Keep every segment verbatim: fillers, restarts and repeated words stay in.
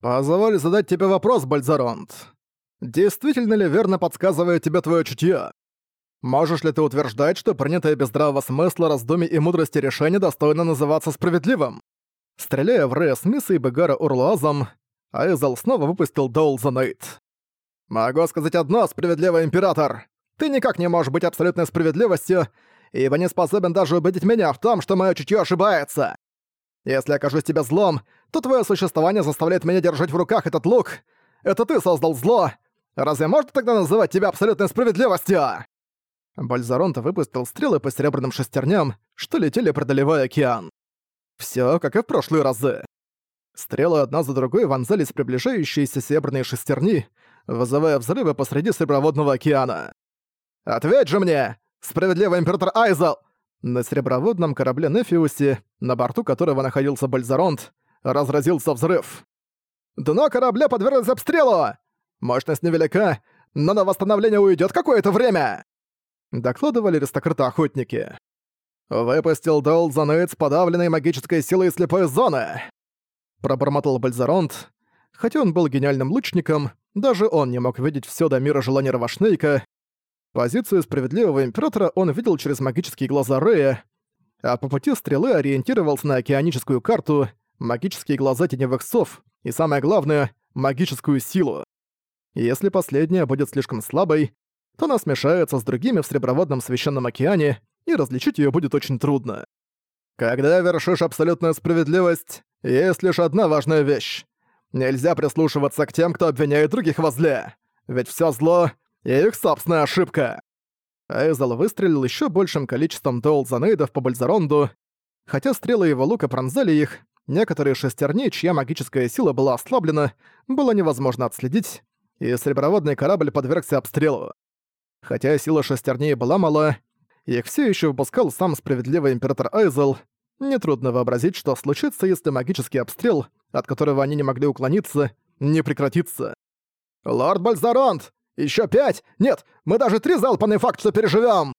«Позволь задать тебе вопрос, Бальзаронт. Действительно ли верно подсказывает тебе твое чутье? Можешь ли ты утверждать, что принятое без здравого смысла, раздумий и мудрости решение достойно называться справедливым?» Стреляя в Рея Смиса и Бегара Урлазом, Айзел снова выпустил Доул Занейд. «Могу сказать одно, справедливый император. Ты никак не можешь быть абсолютной справедливостью, ибо не способен даже убедить меня в том, что моё чутье ошибается. Если окажусь тебе злом, то твое существование заставляет меня держать в руках этот лук. Это ты создал зло. Разве можно тогда называть тебя абсолютной справедливостью?» Бальзаронт выпустил стрелы по серебряным шестерням, что летели, преодолевая океан. Всё, как и в прошлые разы. Стрелы одна за другой вонзались в приближающиеся серебряные шестерни, вызывая взрывы посреди Сереброводного океана. «Ответь же мне, справедливый император Айзел!» На сереброводном корабле Нефиусе, на борту которого находился Бальзаронт, разразился взрыв. «Дно корабля подверглось обстрелу! Мощность невелика, но на восстановление уйдет какое-то время!» Докладывали аристократы-охотники. «Выпустил Доул Занейд с подавленной магической силой слепой зоны!» Пробормотал Бальзаронт. Хотя он был гениальным лучником, даже он не мог видеть всё до мира желания Равашнейка. Позицию справедливого императора он видел через магические глаза Рея, а по пути стрелы ориентировался на океаническую карту, магические глаза теневых сов и, самое главное, магическую силу. Если последняя будет слишком слабой, то она смешается с другими в Среброводном священном океане, и различить её будет очень трудно. Когда вершишь абсолютную справедливость, есть лишь одна важная вещь. Нельзя прислушиваться к тем, кто обвиняет других во зле, ведь всё зло — их собственная ошибка. Айзел выстрелил ещё большим количеством Доул Занейдов по Бальзаронду. Хотя стрелы его лука пронзали их, некоторые шестерни, чья магическая сила была ослаблена, было невозможно отследить, и Среброводный корабль подвергся обстрелу. Хотя сила шестерней была мала, их всё ещё выпускал сам справедливый император Айзел. Нетрудно вообразить, что случится, если магический обстрел, от которого они не могли уклониться, не прекратится. «Лорд Бальзаронт! Ещё пять! Нет, мы даже три залпа не факт, что переживём!»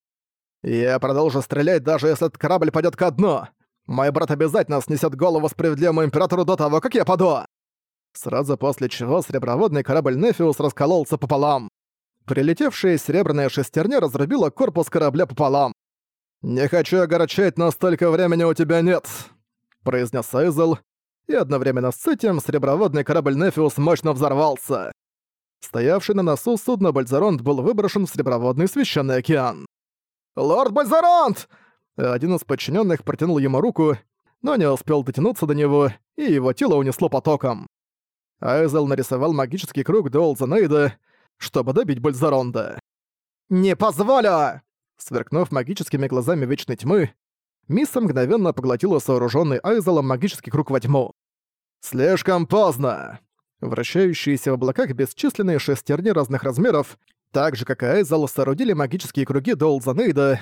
«Я продолжу стрелять, даже если этот корабль пойдёт ко дну. Мой брат обязательно снесёт голову справедливому императору до того, как я паду!» Сразу после чего среброводный корабль Нефиус раскололся пополам. Прилетевшая серебряная шестерня разрубила корпус корабля пополам. «Не хочу огорчать, но столько времени у тебя нет», — произнес Айзел, и одновременно с этим среброводный корабль Нефиус мощно взорвался. Стоявший на носу судно Бальзаронт был выброшен в Среброводный священный океан. «Лорд Бальзаронт!» Один из подчиненных протянул ему руку, но не успел дотянуться до него, и его тело унесло потоком. Айзел нарисовал магический круг Доул Занейда, чтобы добить Бальзаронда. «Не позволю!» Сверкнув магическими глазами Вечной Тьмы, Мисса мгновенно поглотила сооруженный Айзелом магический круг во тьму. «Слишком поздно!» Вращающиеся в облаках бесчисленные шестерни разных размеров, так же, как и Айзел, соорудили магические круги Доул Занейда.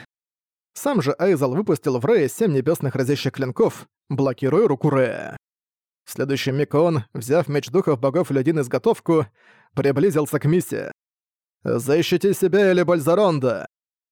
Сам же Айзел выпустил в Рея семь небесных разящих клинков, блокируя руку Рея. В следующий миг он, взяв меч духов богов и людей на изготовку, приблизился к Миссе. «Защити себя или Бальзаронда!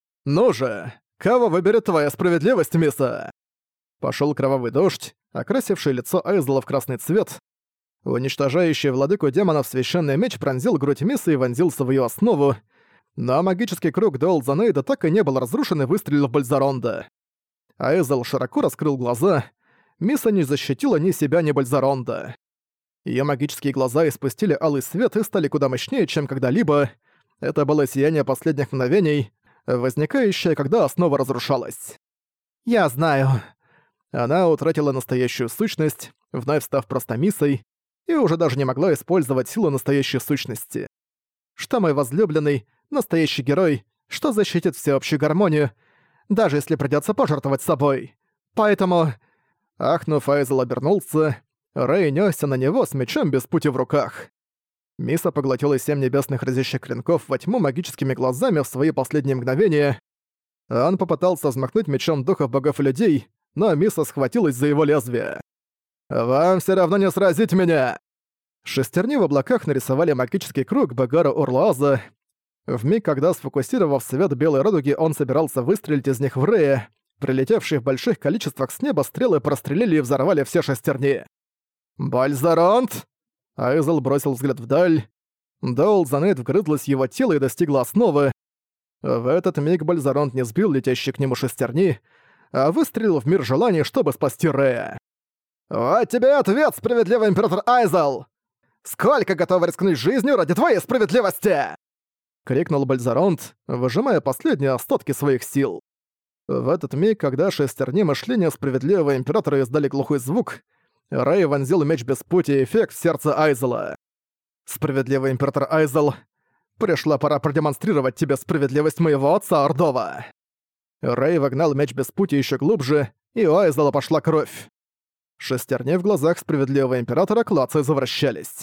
Ну же, кого выберет твоя справедливость, Мисса?» Пошёл кровавый дождь, окрасивший лицо Айзела в красный цвет. Уничтожающий владыку демонов священный меч пронзил грудь Миссы и вонзился в её основу, но магический круг Доул Занейда так и не был разрушен и выстрелил в Бальзаронда. Айзел широко раскрыл глаза. Мисса не защитила ни себя, ни Бальзаронда. Её магические глаза испустили алый свет и стали куда мощнее, чем когда-либо. Это было сияние последних мгновений, возникающее, когда основа разрушалась. «Я знаю». Она утратила настоящую сущность, вновь став просто Миссой, и уже даже не могла использовать силу настоящей сущности. Что мой возлюбленный, настоящий герой, что защитит всеобщую гармонию, даже если придётся пожертвовать собой. Поэтому...» Ахнув, Айзел обернулся. Рэй нёсся на него с мечом без пути в руках. Мисса поглотила семь небесных разящих клинков во тьму магическими глазами в свои последние мгновения. Он попытался взмахнуть мечом духов богов и людей, но Мисса схватилась за его лезвие. «Вам всё равно не сразить меня!» Шестерни в облаках нарисовали магический круг Бегара Урлааза. Вмиг, когда, сфокусировав свет белой радуги, он собирался выстрелить из них в Рея, прилетевшие в больших количествах с неба стрелы прострелили и взорвали все шестерни. «Бальзаронт!» Айзел бросил взгляд вдаль. Доул Занейд вгрызлась в его тело и достигла основы. В этот миг Бальзаронт не сбил летящие к нему шестерни, а выстрелил в мир желаний, чтобы спасти Рея. «Вот тебе ответ, справедливый император Айзел! Сколько готов рискнуть жизнью ради твоей справедливости!» — крикнул Бальзаронт, выжимая последние остатки своих сил. В этот миг, когда шестерни мышления справедливого императора издали глухой звук, Рэй вонзил меч без пути и эффект в сердце Айзела. «Справедливый император Айзел, пришла пора продемонстрировать тебе справедливость моего отца Ордова!» Рэй вогнал меч без пути еще глубже, и у Айзела пошла кровь. Шестерни в глазах справедливого императора клацая завращались.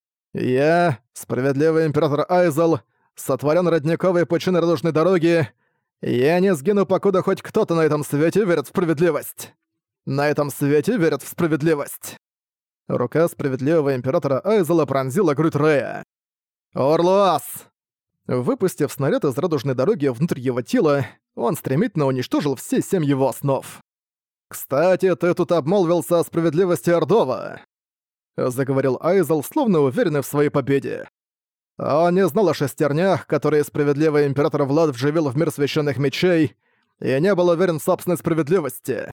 «Я, справедливый император Айзел, сотворен родниковой пучиной радужной дороги. Я не сгину, покуда хоть кто-то на этом свете верит в справедливость. На этом свете верят в справедливость». Рука справедливого императора Айзела пронзила грудь Рэя. «Орлуас!» Выпустив снаряд из радужной дороги внутрь его тела, он стремительно уничтожил все семь его основ. «Кстати, ты тут обмолвился о справедливости Ордова», — заговорил Айзел, словно уверенный в своей победе. Он не знал о шестернях, которые справедливый император Влад вживил в мир священных мечей, и не был уверен в собственной справедливости.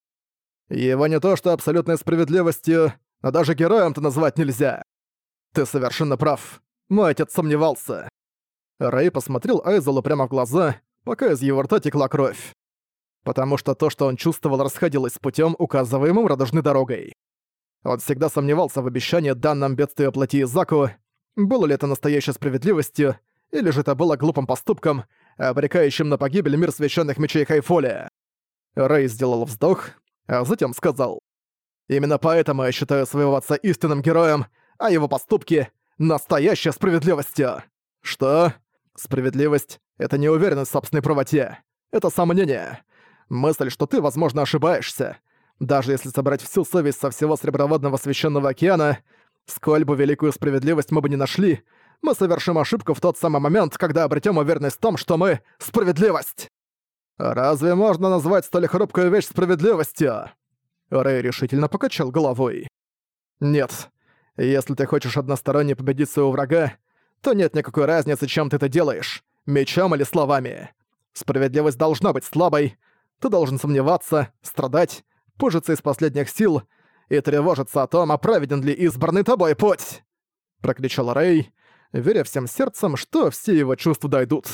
Его не то что абсолютной справедливостью, но даже героем-то назвать нельзя. Ты совершенно прав. Мой отец сомневался. Рэй посмотрел Айзелу прямо в глаза, пока из его рта текла кровь. Потому что то, что он чувствовал, расходилось с путем, указываемым радужной дорогой. Он всегда сомневался в обещании данном бедствию плоти Изаку, было ли это настоящей справедливостью, или же это было глупым поступком, обрекающим на погибель мир священных мечей Хайфоли. Рэй сделал вздох, а затем сказал: «Именно поэтому я считаю своего отца истинным героем, а его поступки — настоящей справедливостью». «Что? Справедливость — это неуверенность в собственной правоте. Это сомнение. Мысль, что ты, возможно, ошибаешься. Даже если собрать всю совесть со всего Среброводного Священного Океана, сколь бы великую справедливость мы бы не нашли, мы совершим ошибку в тот самый момент, когда обретем уверенность в том, что мы — справедливость. Разве можно назвать столь хрупкую вещь справедливостью?» Рэй решительно покачал головой. «Нет. Если ты хочешь односторонне победить своего врага, то нет никакой разницы, чем ты это делаешь, мечом или словами. Справедливость должна быть слабой, ты должен сомневаться, страдать, пыжиться из последних сил и тревожиться о том, оправеден ли избранный тобой путь!» Прокричал Рэй, веря всем сердцем, что все его чувства дойдут.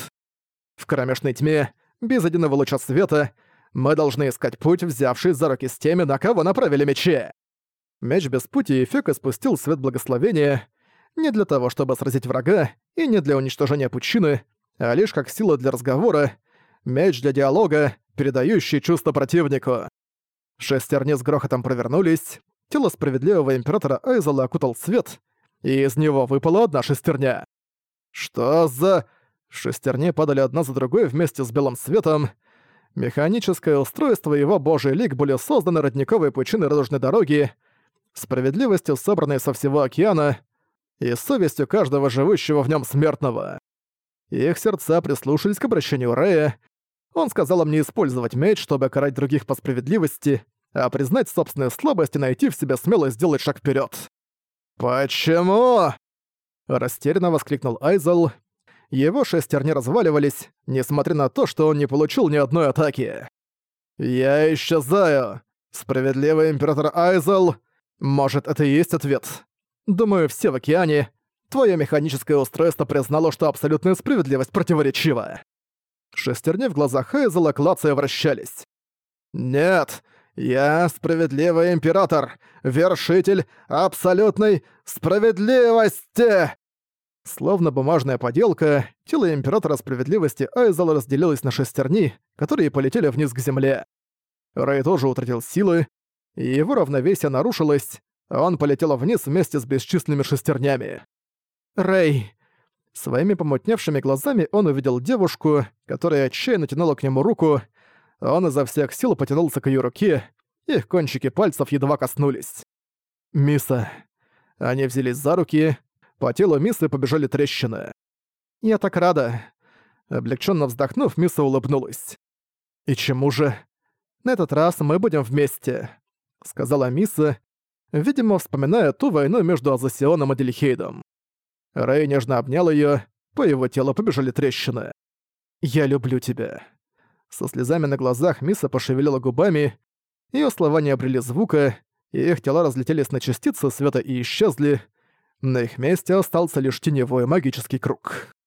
В кромешной тьме, без единого луча света, мы должны искать путь, взявшись за руки с теми, на кого направили мечи. Меч без пути Эфека спустил свет благословения не для того, чтобы сразить врага, и не для уничтожения пучины, а лишь как сила для разговора, меч для диалога, передающий чувства противнику. Шестерни с грохотом провернулись, тело справедливого императора Айзела окутал свет, и из него выпала одна шестерня. «Что за...» Шестерни падали одна за другой вместе с белым светом. Механическое устройство и его божий лик были созданы родниковой пучиной радужной дороги, справедливостью, собранной со всего океана, и совестью каждого живущего в нем смертного. Их сердца прислушались к обращению Рэя. Он сказал им не использовать меч, чтобы карать других по справедливости, а признать собственную слабость и найти в себе смелость сделать шаг вперед. «Почему?» Растерянно воскликнул Айзел. Его шестерни разваливались, несмотря на то, что он не получил ни одной атаки. «Я исчезаю! Справедливый император Айзел! Может, это и есть ответ? Думаю, все в океане. Твое механическое устройство признало, что абсолютная справедливость противоречива». Шестерни в глазах Айзела клацая вращались. «Нет, я справедливый император, вершитель абсолютной справедливости!» Словно бумажная поделка, тело императора справедливости Айзела разделилось на шестерни, которые полетели вниз к земле. Рэй тоже утратил силы, и его равновесие нарушилось, а он полетел вниз вместе с бесчисленными шестернями. «Рэй!» Своими помутневшими глазами он увидел девушку, которая отчаянно тянула к нему руку, а он изо всех сил потянулся к её руке, их кончики пальцев едва коснулись. «Миса». Они взялись за руки, по телу Мисы побежали трещины. «Я так рада!» Облегченно вздохнув, Миса улыбнулась. «И чему же?» «На этот раз мы будем вместе», — сказала Миса, видимо, вспоминая ту войну между Азосионом и Делихейдом. Рэй нежно обнял её, по его телу побежали трещины. «Я люблю тебя». Со слезами на глазах Миса пошевелила губами, её слова не обрели звука, и их тела разлетелись на частицы света и исчезли. На их месте остался лишь теневой магический круг.